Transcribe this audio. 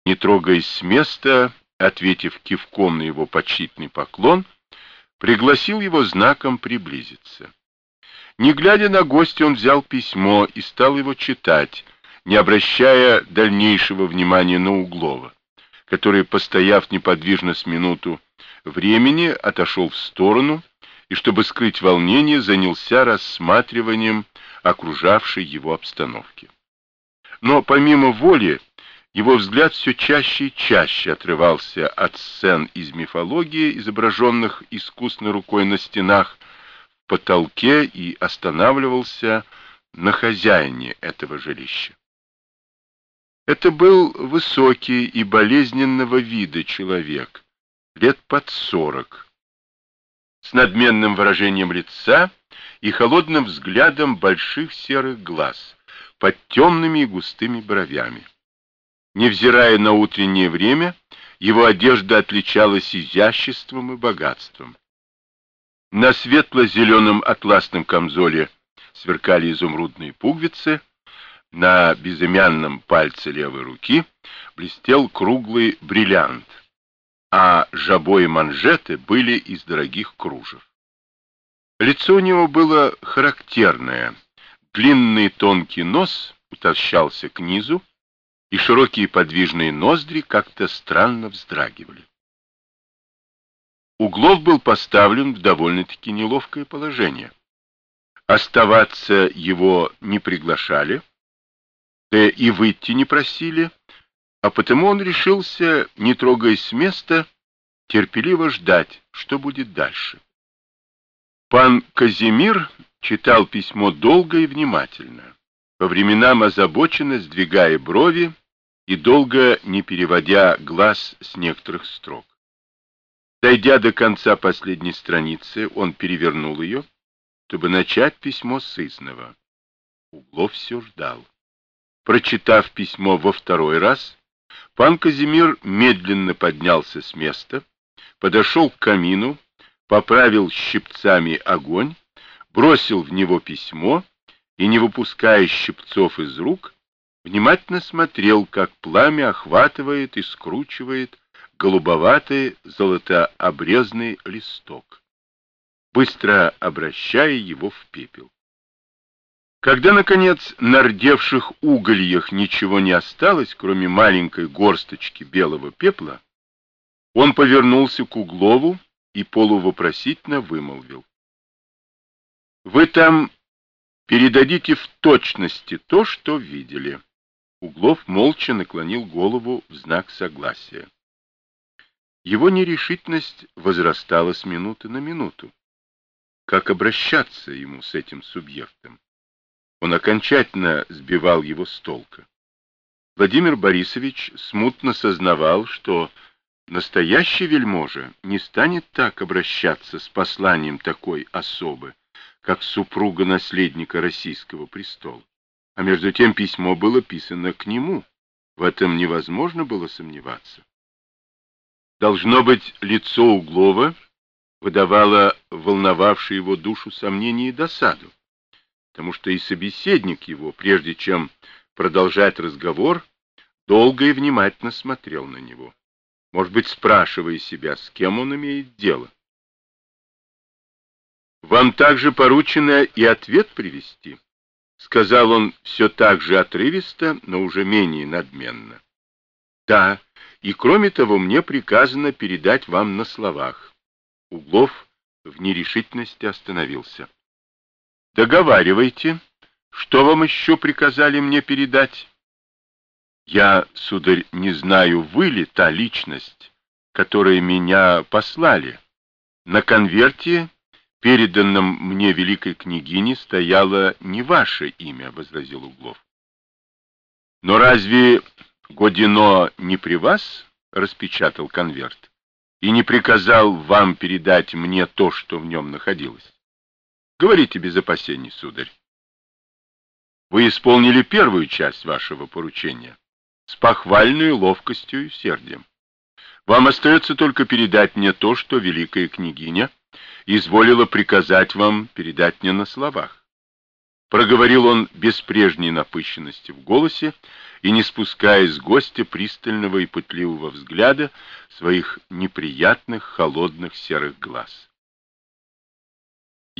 Не трогаясь с места, ответив кивком на его почтительный поклон, пригласил его знаком приблизиться. Не глядя на гостя, он взял письмо и стал его читать, не обращая дальнейшего внимания на Углова, который, постояв неподвижно с минуту времени, отошел в сторону и, чтобы скрыть волнение, занялся рассматриванием окружавшей его обстановки. Но помимо воли, его взгляд все чаще и чаще отрывался от сцен из мифологии, изображенных искусной рукой на стенах, в потолке, и останавливался на хозяине этого жилища. Это был высокий и болезненного вида человек, лет под 40, с надменным выражением лица и холодным взглядом больших серых глаз, под темными и густыми бровями. Невзирая на утреннее время, его одежда отличалась изяществом и богатством. На светло-зеленом атласном камзоле сверкали изумрудные пуговицы, на безымянном пальце левой руки блестел круглый бриллиант, а жабо и манжеты были из дорогих кружев. Лицо у него было характерное, длинный тонкий нос утолщался к низу, и широкие подвижные ноздри как-то странно вздрагивали. Углов был поставлен в довольно-таки неловкое положение. Оставаться его не приглашали, да и выйти не просили, а потому он решился, не трогаясь с места, терпеливо ждать, что будет дальше. Пан Казимир читал письмо долго и внимательно, по временам озабоченно сдвигая брови и долго не переводя глаз с некоторых строк. Дойдя до конца последней страницы, он перевернул ее, чтобы начать письмо сызнова. Углов все ждал. Прочитав письмо во второй раз, пан Казимир медленно поднялся с места, подошел к камину, поправил щипцами огонь, бросил в него письмо и, не выпуская щипцов из рук, внимательно смотрел, как пламя охватывает и скручивает голубоватый золотообрезный листок, быстро обращая его в пепел. Когда, наконец, на рдевших угольях ничего не осталось, кроме маленькой горсточки белого пепла, он повернулся к Углову и полувопросительно вымолвил: «Вы там передадите в точности то, что видели». Углов молча наклонил голову в знак согласия. Его нерешительность возрастала с минуты на минуту. Как обращаться ему с этим субъектом? Он окончательно сбивал его с толка. Владимир Борисович смутно сознавал, что настоящий вельможа не станет так обращаться с посланием такой особы, как супруга наследника российского престола. А между тем письмо было писано к нему. В этом невозможно было сомневаться. Должно быть, лицо Углова выдавало волновавшее его душу сомнение и досаду, потому что и собеседник его, прежде чем продолжать разговор, долго и внимательно смотрел на него, может быть, спрашивая себя, с кем он имеет дело. «Вам также поручено и ответ привести», — сказал он все так же отрывисто, но уже менее надменно. «Да, и кроме того, мне приказано передать вам на словах». Углов в нерешительности остановился. «Договаривайте. Что вам еще приказали мне передать?» «Я, сударь, не знаю, вы ли та личность, которой меня послали. На конверте, переданном мне великой княгине, стояло не ваше имя», — возразил Углов. «Но разве Годино не при вас распечатал конверт и не приказал вам передать мне то, что в нем находилось? Говорите без опасений, сударь. Вы исполнили первую часть вашего поручения с похвальной ловкостью и усердием. Вам остается только передать мне то, что великая княгиня изволила приказать вам передать мне на словах. проговорил он без прежней напыщенности в голосе и не спуская с гостя пристального и пытливого взгляда своих неприятных холодных серых глаз.